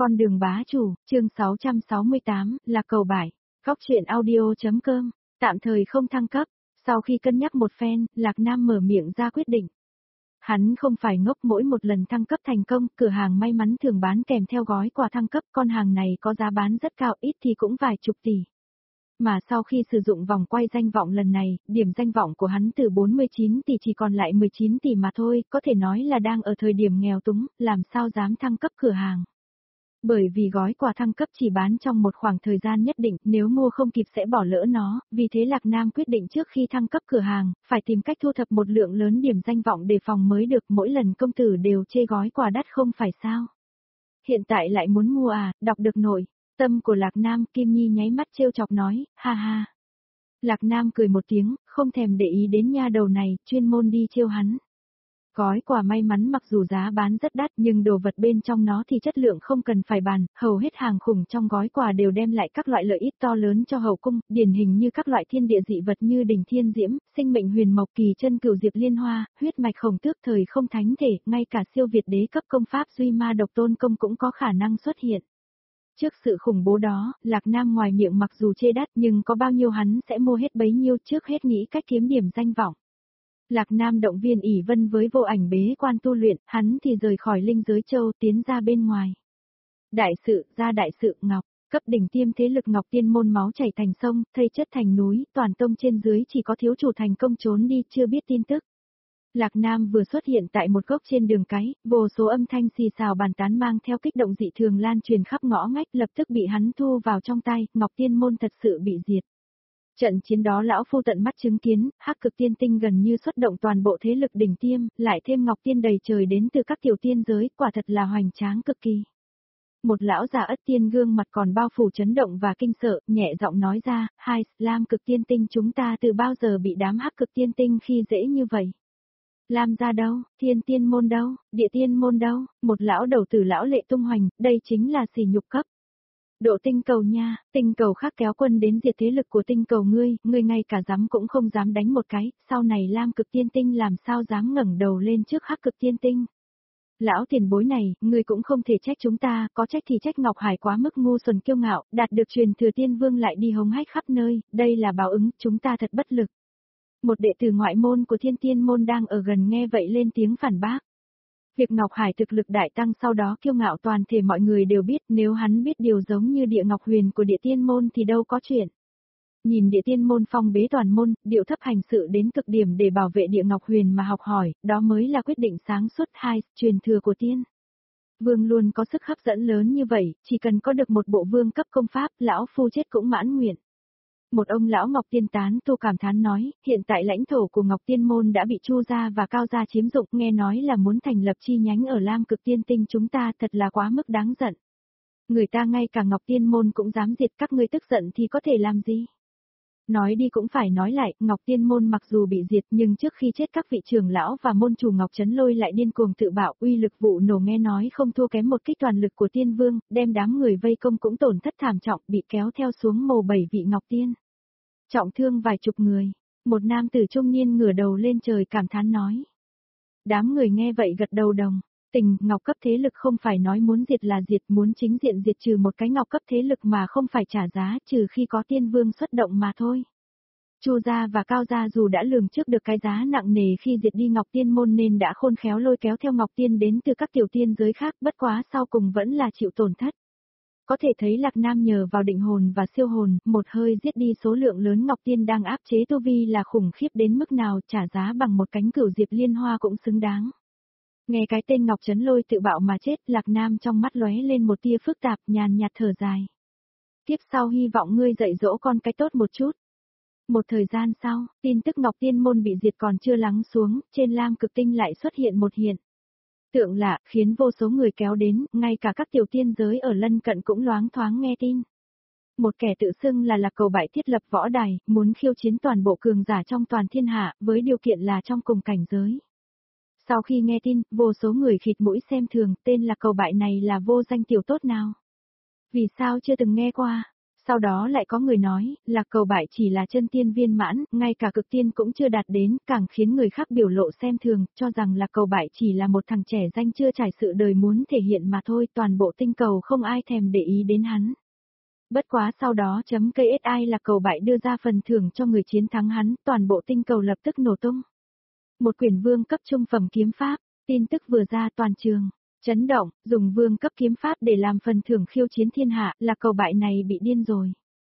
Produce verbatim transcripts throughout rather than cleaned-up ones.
Con đường bá chủ, chương sáu trăm sáu mươi tám, là cầu bại. Góc truyện audio.com, tạm thời không thăng cấp. Sau khi cân nhắc một phen, Lạc Nam mở miệng ra quyết định. Hắn không phải ngốc, mỗi một lần thăng cấp thành công, cửa hàng may mắn thường bán kèm theo gói quà thăng cấp, con hàng này có giá bán rất cao, ít thì cũng vài chục tỷ. Mà sau khi sử dụng vòng quay danh vọng lần này, điểm danh vọng của hắn từ bốn mươi chín tỷ chỉ còn lại mười chín tỷ mà thôi, có thể nói là đang ở thời điểm nghèo túng, làm sao dám thăng cấp cửa hàng. Bởi vì gói quà thăng cấp chỉ bán trong một khoảng thời gian nhất định, nếu mua không kịp sẽ bỏ lỡ nó, vì thế Lạc Nam quyết định trước khi thăng cấp cửa hàng, phải tìm cách thu thập một lượng lớn điểm danh vọng để phòng mới được, mỗi lần công tử đều chê gói quà đắt không phải sao. Hiện tại lại muốn mua à, đọc được nội tâm của Lạc Nam, Kim Nhi nháy mắt trêu chọc nói, ha ha. Lạc Nam cười một tiếng, không thèm để ý đến nha đầu này, chuyên môn đi trêu hắn. Gói quà may mắn mặc dù giá bán rất đắt nhưng đồ vật bên trong nó thì chất lượng không cần phải bàn, hầu hết hàng khủng trong gói quà đều đem lại các loại lợi ích to lớn cho hậu cung, điển hình như các loại thiên địa dị vật như đỉnh thiên diễm, sinh mệnh huyền mộc, kỳ chân cửu diệp liên hoa, huyết mạch khổng tước thời không thánh thể, ngay cả siêu việt đế cấp công pháp duy ma độc tôn công cũng có khả năng xuất hiện. Trước sự khủng bố đó, Lạc Nam ngoài miệng mặc dù chê đắt nhưng có bao nhiêu hắn sẽ mua hết bấy nhiêu, trước hết nghĩ cách kiếm điểm danh vọng. Lạc Nam động viên ỷ Vân với vô ảnh bế quan tu luyện, hắn thì rời khỏi linh giới châu tiến ra bên ngoài. Đại sự, ra đại sự, Ngọc, cấp đỉnh tiêm thế lực Ngọc Tiên môn máu chảy thành sông, thây chất thành núi, toàn tông trên dưới chỉ có thiếu chủ thành công trốn đi chưa biết tin tức. Lạc Nam vừa xuất hiện tại một gốc trên đường cái, vô số âm thanh xì xào bàn tán mang theo kích động dị thường lan truyền khắp ngõ ngách, lập tức bị hắn thu vào trong tay, Ngọc Tiên môn thật sự bị diệt. Trận chiến đó lão phu tận mắt chứng kiến, Hắc Cực Tiên Tinh gần như xuất động toàn bộ thế lực đỉnh tiêm, lại thêm Ngọc Tiên đầy trời đến từ các tiểu tiên giới, quả thật là hoành tráng cực kỳ. Một lão già ất tiên gương mặt còn bao phủ chấn động và kinh sợ, nhẹ giọng nói ra, hai, Lam Cực Tiên Tinh chúng ta từ bao giờ bị đám Hắc Cực Tiên Tinh khi dễ như vậy? Lam gia đâu, Thiên Tiên môn đâu, Địa Tiên môn đâu, một lão đầu tử lão lệ tung hoành, đây chính là sỉ nhục cấp. Độ tinh cầu nha, tinh cầu khác kéo quân đến diệt thế lực của tinh cầu ngươi, ngươi ngay cả dám cũng không dám đánh một cái, sau này Lam Cực Tiên Tinh làm sao dám ngẩng đầu lên trước Hắc Cực Tiên Tinh. Lão tiền bối này, ngươi cũng không thể trách chúng ta, có trách thì trách Ngọc Hải quá mức ngu xuẩn kiêu ngạo, đạt được truyền thừa tiên vương lại đi hống hách khắp nơi, đây là báo ứng, chúng ta thật bất lực. Một đệ tử ngoại môn của Thiên Tiên môn đang ở gần nghe vậy lên tiếng phản bác. Việc Ngọc Hải thực lực đại tăng sau đó kiêu ngạo toàn thể mọi người đều biết, nếu hắn biết điều giống như địa ngọc huyền của địa tiên môn thì đâu có chuyện. Nhìn địa tiên môn phong bế toàn môn, điệu thấp hành sự đến cực điểm để bảo vệ địa ngọc huyền mà học hỏi, đó mới là quyết định sáng suốt. Hai, truyền thừa của tiên vương luôn có sức hấp dẫn lớn như vậy, chỉ cần có được một bộ vương cấp công pháp, lão phu chết cũng mãn nguyện. Một ông lão Ngọc Tiên tán tu cảm thán nói, hiện tại lãnh thổ của Ngọc Tiên môn đã bị Chu gia và Cao gia chiếm dụng, nghe nói là muốn thành lập chi nhánh ở Lam Cực Tiên Tinh chúng ta, thật là quá mức đáng giận. Người ta ngay cả Ngọc Tiên môn cũng dám diệt, các ngươi tức giận thì có thể làm gì? Nói đi cũng phải nói lại, Ngọc Tiên môn mặc dù bị diệt nhưng trước khi chết các vị trưởng lão và môn chủ Ngọc Trấn Lôi lại điên cuồng tự bạo, uy lực vụ nổ nghe nói không thua kém một kích toàn lực của tiên vương, đem đám người vây công cũng tổn thất thảm trọng, bị kéo theo xuống mồ bảy vị Ngọc Tiên. Trọng thương vài chục người, một nam tử trung niên ngửa đầu lên trời cảm thán nói. Đám người nghe vậy gật đầu đồng, tình ngọc cấp thế lực không phải nói muốn diệt là diệt, muốn chính diện diệt trừ một cái ngọc cấp thế lực mà không phải trả giá, trừ khi có tiên vương xuất động mà thôi. Chu gia và Cao gia dù đã lường trước được cái giá nặng nề khi diệt đi Ngọc Tiên môn nên đã khôn khéo lôi kéo theo Ngọc Tiên đến từ các tiểu tiên giới khác, bất quá sau cùng vẫn là chịu tổn thất. Có thể thấy Lạc Nam nhờ vào định hồn và siêu hồn, một hơi giết đi số lượng lớn Ngọc Tiên đang áp chế tu vi là khủng khiếp đến mức nào, trả giá bằng một cánh cửu diệp liên hoa cũng xứng đáng. Nghe cái tên Ngọc Trấn Lôi tự bạo mà chết, Lạc Nam trong mắt lóe lên một tia phức tạp, nhàn nhạt thở dài. Tiếp sau hy vọng ngươi dạy dỗ con cái tốt một chút. Một thời gian sau, tin tức Ngọc Tiên môn bị diệt còn chưa lắng xuống, trên Lam Cực Tinh lại xuất hiện một hiện tượng lạ, khiến vô số người kéo đến, ngay cả các tiểu tiên giới ở lân cận cũng loáng thoáng nghe tin. Một kẻ tự xưng là Lạc Cầu Bại thiết lập võ đài, muốn khiêu chiến toàn bộ cường giả trong toàn thiên hạ, với điều kiện là trong cùng cảnh giới. Sau khi nghe tin, vô số người khịt mũi xem thường, tên Lạc Cầu Bại này là vô danh tiểu tốt nào? Vì sao chưa từng nghe qua? Sau đó lại có người nói, Lạc Cầu Bại chỉ là chân tiên viên mãn, ngay cả cực tiên cũng chưa đạt đến, càng khiến người khác biểu lộ xem thường, cho rằng Lạc Cầu Bại chỉ là một thằng trẻ danh chưa trải sự đời muốn thể hiện mà thôi, toàn bộ tinh cầu không ai thèm để ý đến hắn. Bất quá sau đó chấm ca ét i Lạc Cầu Bại đưa ra phần thưởng cho người chiến thắng hắn, toàn bộ tinh cầu lập tức nổ tung. Một quyển vương cấp trung phẩm kiếm pháp, tin tức vừa ra toàn trường. Chấn động, dùng vương cấp kiếm pháp để làm phần thưởng khiêu chiến thiên hạ, Lạc Cầu Bại này bị điên rồi.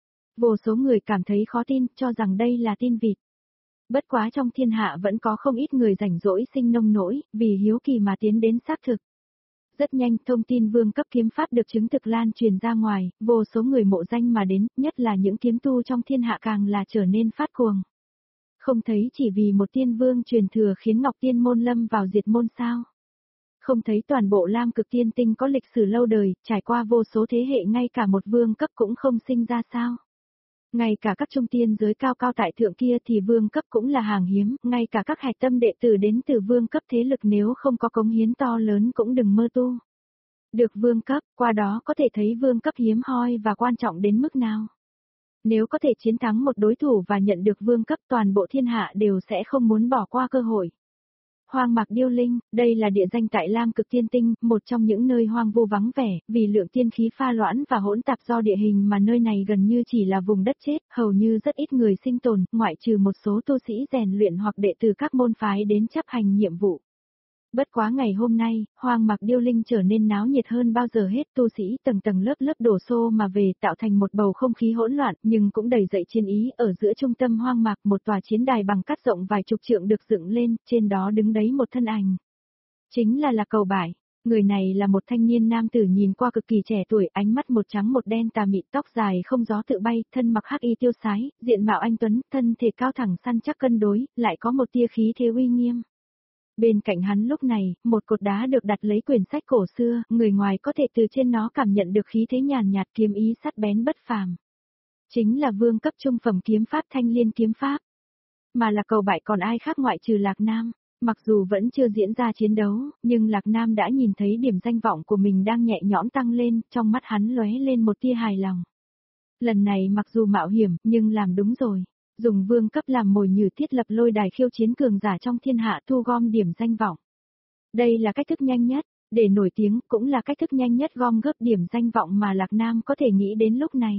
Vô số người cảm thấy khó tin, cho rằng đây là tin vịt. Bất quá trong thiên hạ vẫn có không ít người rảnh rỗi sinh nông nỗi, vì hiếu kỳ mà tiến đến xác thực. Rất nhanh, thông tin vương cấp kiếm pháp được chứng thực lan truyền ra ngoài, vô số người mộ danh mà đến, nhất là những kiếm tu trong thiên hạ càng là trở nên phát cuồng. Không thấy chỉ vì một tiên vương truyền thừa khiến Ngọc Tiên môn lâm vào diệt môn sao? Không thấy toàn bộ Lam Cực Tiên Tinh có lịch sử lâu đời, trải qua vô số thế hệ ngay cả một vương cấp cũng không sinh ra sao? Ngay cả các trung tiên giới cao cao tại thượng kia thì vương cấp cũng là hàng hiếm, ngay cả các hạch tâm đệ tử đến từ vương cấp thế lực nếu không có cống hiến to lớn cũng đừng mơ tu. Được vương cấp, qua đó có thể thấy vương cấp hiếm hoi và quan trọng đến mức nào. Nếu có thể chiến thắng một đối thủ và nhận được vương cấp toàn bộ thiên hạ đều sẽ không muốn bỏ qua cơ hội. Hoang mạc Điêu Linh, đây là địa danh tại Lam Cực Tiên Tinh, một trong những nơi hoang vu vắng vẻ, vì lượng tiên khí pha loãng và hỗn tạp do địa hình mà nơi này gần như chỉ là vùng đất chết, hầu như rất ít người sinh tồn, ngoại trừ một số tu sĩ rèn luyện hoặc đệ tử các môn phái đến chấp hành nhiệm vụ. Bất quá ngày hôm nay, hoang mạc Điêu Linh trở nên náo nhiệt hơn bao giờ hết, tu sĩ tầng tầng lớp lớp đổ xô mà về tạo thành một bầu không khí hỗn loạn nhưng cũng đầy dậy chiến ý. Ở giữa trung tâm hoang mạc một tòa chiến đài bằng cát rộng vài chục trượng được dựng lên, trên đó đứng đấy một thân ảnh. Chính là Lạc Cầu Bại. Người này là một thanh niên nam tử nhìn qua cực kỳ trẻ tuổi, ánh mắt một trắng một đen tà mị, tóc dài không gió tự bay, thân mặc hắc y tiêu sái, diện mạo anh tuấn, thân thể cao thẳng săn chắc cân đối, lại có một tia khí thế uy nghiêm. Bên cạnh hắn lúc này, một cột đá được đặt lấy quyển sách cổ xưa, người ngoài có thể từ trên nó cảm nhận được khí thế nhàn nhạt kiếm ý sắc bén bất phàm. Chính là vương cấp trung phẩm kiếm pháp Thanh Liên kiếm pháp. Mà Lạc Cầu Bại còn ai khác ngoại trừ Lạc Nam, mặc dù vẫn chưa diễn ra chiến đấu, nhưng Lạc Nam đã nhìn thấy điểm danh vọng của mình đang nhẹ nhõm tăng lên, trong mắt hắn lóe lên một tia hài lòng. Lần này mặc dù mạo hiểm, nhưng làm đúng rồi. Dùng vương cấp làm mồi nhử thiết lập lôi đài khiêu chiến cường giả trong thiên hạ thu gom điểm danh vọng. Đây là cách thức nhanh nhất, để nổi tiếng cũng là cách thức nhanh nhất gom góp điểm danh vọng mà Lạc Nam có thể nghĩ đến lúc này.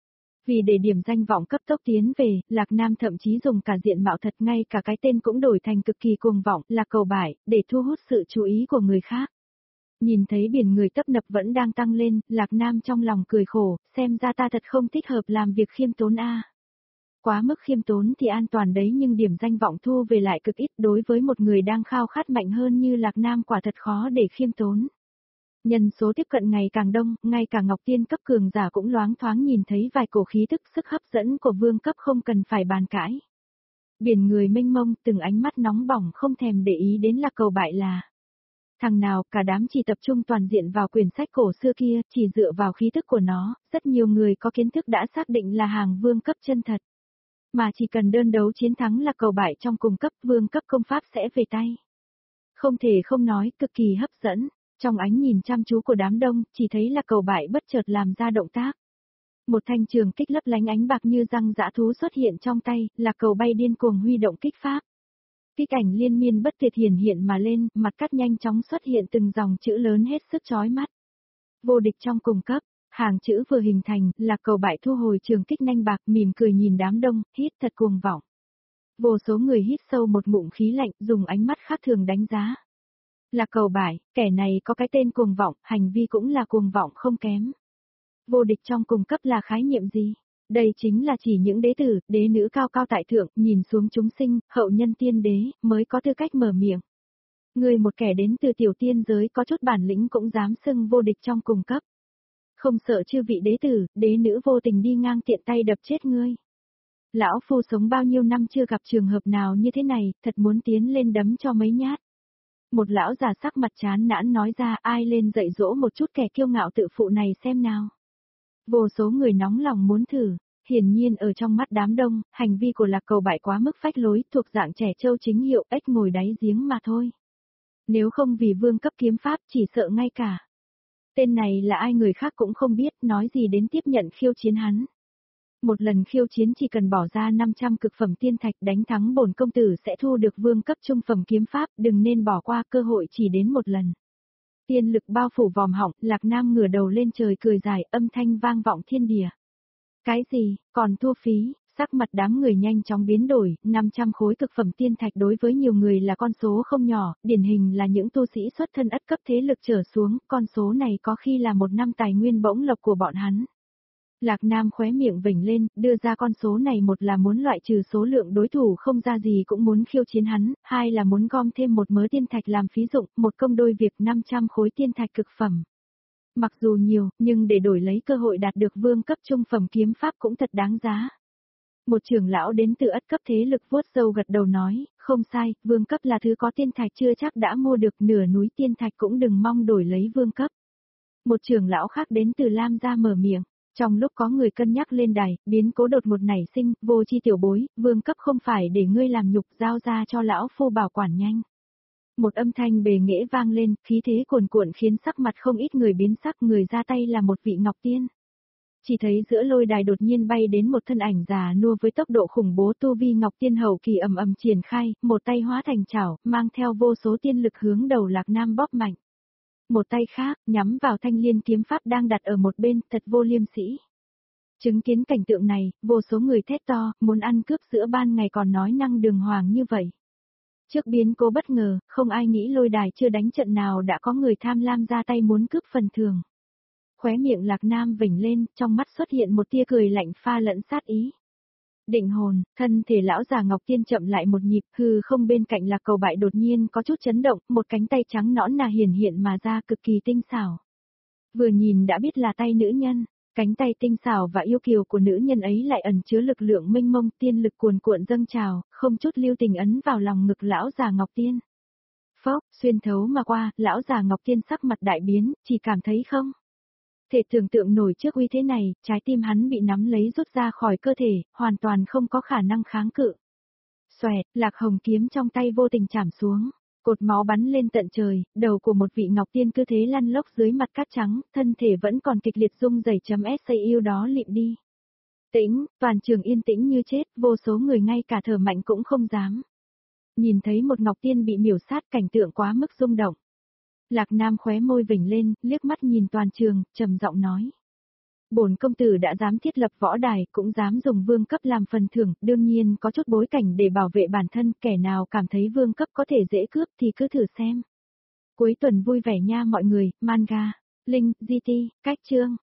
Vì để điểm danh vọng cấp tốc tiến về, Lạc Nam thậm chí dùng cả diện mạo thật, ngay cả cái tên cũng đổi thành cực kỳ cuồng vọng, Lạc Cầu Bại, để thu hút sự chú ý của người khác. Nhìn thấy biển người tấp nập vẫn đang tăng lên, Lạc Nam trong lòng cười khổ, xem ra ta thật không thích hợp làm việc khiêm tốn a. Quá mức khiêm tốn thì an toàn đấy, nhưng điểm danh vọng thu về lại cực ít, đối với một người đang khao khát mạnh hơn như Lạc Nam quả thật khó để khiêm tốn. Nhân số tiếp cận ngày càng đông, ngay cả Ngọc Tiên cấp cường giả cũng loáng thoáng nhìn thấy vài cổ khí tức, sức hấp dẫn của vương cấp không cần phải bàn cãi. Biển người mênh mông, từng ánh mắt nóng bỏng không thèm để ý đến Lạc Cầu Bại là thằng nào, cả đám chỉ tập trung toàn diện vào quyển sách cổ xưa kia, chỉ dựa vào khí tức của nó, rất nhiều người có kiến thức đã xác định là hàng vương cấp chân thật. Mà chỉ cần đơn đấu chiến thắng Lạc Cầu Bại trong cùng cấp, vương cấp công pháp sẽ về tay. Không thể không nói, cực kỳ hấp dẫn. Trong ánh nhìn chăm chú của đám đông, chỉ thấy Lạc Cầu Bại bất chợt làm ra động tác. Một thanh trường kích lấp lánh ánh bạc như răng dã thú xuất hiện trong tay, Lạc Cầu bay điên cuồng huy động kích pháp. Kích ảnh liên miên bất tuyệt hiển hiện mà lên, mặt cắt nhanh chóng xuất hiện từng dòng chữ lớn hết sức chói mắt. Vô địch trong cùng cấp. Hàng chữ vừa hình thành, Lạc Cầu Bại thu hồi trường kích nanh bạc, mỉm cười nhìn đám đông, hít thật cuồng vọng. Vô số người hít sâu một ngụm khí lạnh, dùng ánh mắt khác thường đánh giá. Lạc Cầu Bại, kẻ này có cái tên cuồng vọng, hành vi cũng là cuồng vọng không kém. Vô địch trong cùng cấp là khái niệm gì? Đây chính là chỉ những đế tử, đế nữ cao cao tại thượng, nhìn xuống chúng sinh, hậu nhân tiên đế, mới có tư cách mở miệng. Người một kẻ đến từ tiểu tiên giới có chút bản lĩnh cũng dám xưng vô địch trong cùng cấp. Không sợ chư vị đế tử, đế nữ vô tình đi ngang tiện tay đập chết ngươi. Lão phu sống bao nhiêu năm chưa gặp trường hợp nào như thế này, thật muốn tiến lên đấm cho mấy nhát. Một lão già sắc mặt chán nản nói ra, ai lên dạy dỗ một chút kẻ kiêu ngạo tự phụ này xem nào. Vô số người nóng lòng muốn thử, hiển nhiên ở trong mắt đám đông, hành vi của Lạc Cầu Bại quá mức phách lối, thuộc dạng trẻ trâu chính hiệu, ếch ngồi đáy giếng mà thôi. Nếu không vì vương cấp kiếm pháp, chỉ sợ ngay cả tên này là ai người khác cũng không biết, nói gì đến tiếp nhận khiêu chiến hắn. Một lần khiêu chiến chỉ cần bỏ ra năm trăm cực phẩm tiên thạch đánh thắng bổn công tử sẽ thu được vương cấp trung phẩm kiếm pháp, đừng nên bỏ qua cơ hội chỉ đến một lần. Tiên lực bao phủ vòm họng, Lạc Nam ngửa đầu lên trời cười dài, âm thanh vang vọng thiên địa. Cái gì, còn thua phí, sắc mặt đám người nhanh chóng biến đổi, năm trăm khối cực phẩm tiên thạch đối với nhiều người là con số không nhỏ, điển hình là những tu sĩ xuất thân ất cấp thế lực trở xuống, con số này có khi là một năm tài nguyên bổng lộc của bọn hắn. Lạc Nam khóe miệng vểnh lên, đưa ra con số này, một là muốn loại trừ số lượng đối thủ không ra gì cũng muốn khiêu chiến hắn, hai là muốn gom thêm một mớ tiên thạch làm phí dụng, một công đôi việc năm trăm khối tiên thạch cực phẩm. Mặc dù nhiều, nhưng để đổi lấy cơ hội đạt được vương cấp trung phẩm kiếm pháp cũng thật đáng giá. Một trưởng lão đến từ ất cấp thế lực vuốt râu gật đầu nói, không sai, vương cấp là thứ có tiên thạch chưa chắc đã mua được, nửa núi tiên thạch cũng đừng mong đổi lấy vương cấp. Một trưởng lão khác đến từ Lam gia mở miệng. Trong lúc có người cân nhắc lên đài, biến cố đột ngột nảy sinh, Vô Chi tiểu bối, vương cấp không phải để ngươi làm nhục, giao ra cho lão phu bảo quản nhanh. Một âm thanh bề nghệ vang lên, khí thế cuồn cuộn khiến sắc mặt không ít người biến sắc, người ra tay là một vị ngọc tiên. Chỉ thấy giữa lôi đài đột nhiên bay đến một thân ảnh già nua với tốc độ khủng bố, tu vi ngọc tiên hậu kỳ ầm ầm triển khai, một tay hóa thành chảo, mang theo vô số tiên lực hướng đầu Lạc Nam bóp mạnh. Một tay khác, nhắm vào thanh liên kiếm pháp đang đặt ở một bên, thật vô liêm sỉ. Chứng kiến cảnh tượng này, vô số người thét to, muốn ăn cướp giữa ban ngày còn nói năng đường hoàng như vậy. Trước biến cố bất ngờ, không ai nghĩ lôi đài chưa đánh trận nào đã có người tham lam ra tay muốn cướp phần thưởng. Khóe miệng Lạc Nam vểnh lên, trong mắt xuất hiện một tia cười lạnh pha lẫn sát ý. Định hồn, thân thể lão già Ngọc Tiên chậm lại một nhịp, hư không bên cạnh Lạc Cầu Bại đột nhiên có chút chấn động, một cánh tay trắng nõn nà hiển hiện mà ra cực kỳ tinh xảo. Vừa nhìn đã biết là tay nữ nhân, cánh tay tinh xảo và yêu kiều của nữ nhân ấy lại ẩn chứa lực lượng mênh mông, tiên lực cuồn cuộn dâng trào, không chút lưu tình ấn vào lòng ngực lão già Ngọc Tiên. Phốc, xuyên thấu mà qua, lão già Ngọc Tiên sắc mặt đại biến, chỉ cảm thấy không thể tưởng tượng nổi trước uy thế này, trái tim hắn bị nắm lấy rút ra khỏi cơ thể, hoàn toàn không có khả năng kháng cự. Xoẹt, Lạc Hồng kiếm trong tay vô tình chạm xuống, cột máu bắn lên tận trời, đầu của một vị ngọc tiên cứ thế lăn lóc dưới mặt cát trắng, thân thể vẫn còn kịch liệt rung rẩy chấm sa yêu đó lịm đi. Tĩnh, toàn trường yên tĩnh như chết, vô số người ngay cả thở mạnh cũng không dám. Nhìn thấy một ngọc tiên bị miểu sát, cảnh tượng quá mức rung động. Lạc Nam khóe môi vểnh lên, liếc mắt nhìn toàn trường, trầm giọng nói. Bổn công tử đã dám thiết lập võ đài, cũng dám dùng vương cấp làm phần thưởng, đương nhiên có chút bối cảnh để bảo vệ bản thân, kẻ nào cảm thấy vương cấp có thể dễ cướp thì cứ thử xem. Cuối tuần vui vẻ nha mọi người, manga, link, giê tê, cách chương.